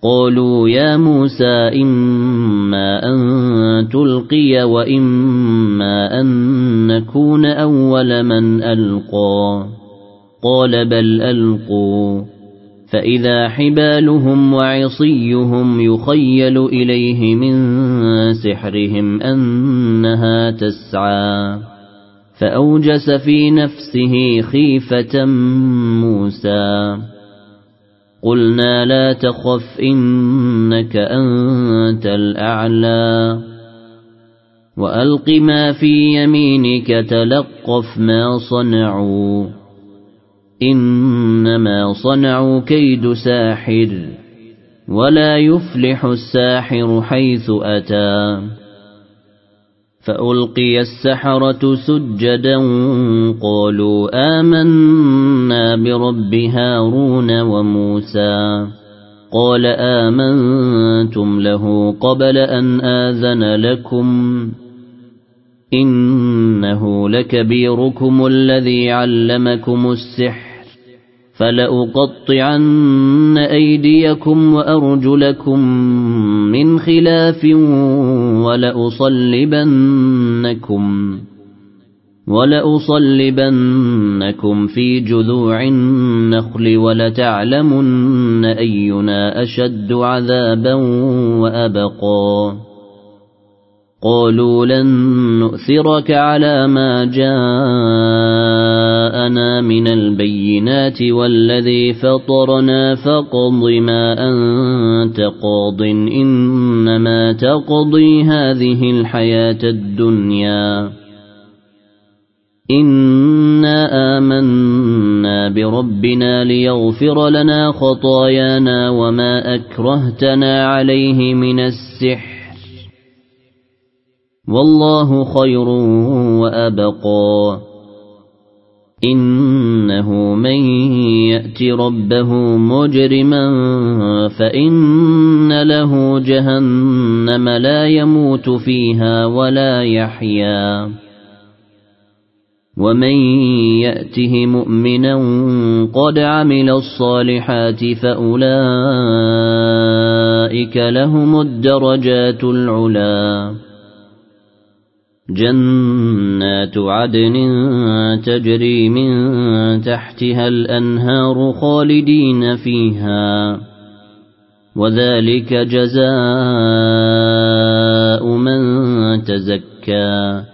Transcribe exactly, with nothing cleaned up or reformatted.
قالوا يا موسى إما أن تلقي وإما أن نكون أول من ألقى قال بل ألقوا فإذا حبالهم وعصيهم يخيل إليه من سحرهم أنها تسعى فأوجس في نفسه خيفة موسى قلنا لا تخف إنك أنت الأعلى وألق ما في يمينك تلقف ما صنعوا إنما صنعوا كيد ساحر ولا يفلح الساحر حيث أتى فألقي السحرة سجدا قالوا آمنا برب هارون وموسى قال آمنتم له قبل أن آذن لكم إنه لكبيركم الذي علمكم السحر فلأقطعن أيديكم وأرجلكم من خلاف ولأصلبنكم ولأصلبنكم في جذوع النخل ولتعلمن أينا أشد عذابا وأبقى قالوا لن نؤثرك على ما جاءنا من البينات والذي فطرنا فاقض ما أنت قاض إنما تقضي هذه الحياة الدنيا إنا آمنا بربنا ليغفر لنا خطايانا وما أكرهتنا عليه من السحر والله خير وأبقى إنه من يأت ربه مجرما فإن له جهنم لا يموت فيها ولا يحيا ومن يأته مؤمنا قد عمل الصالحات فأولئك لهم الدرجات العلا جنات عدن تجري من تحتها الأنهار خالدين فيها وذلك جزاء من تزكى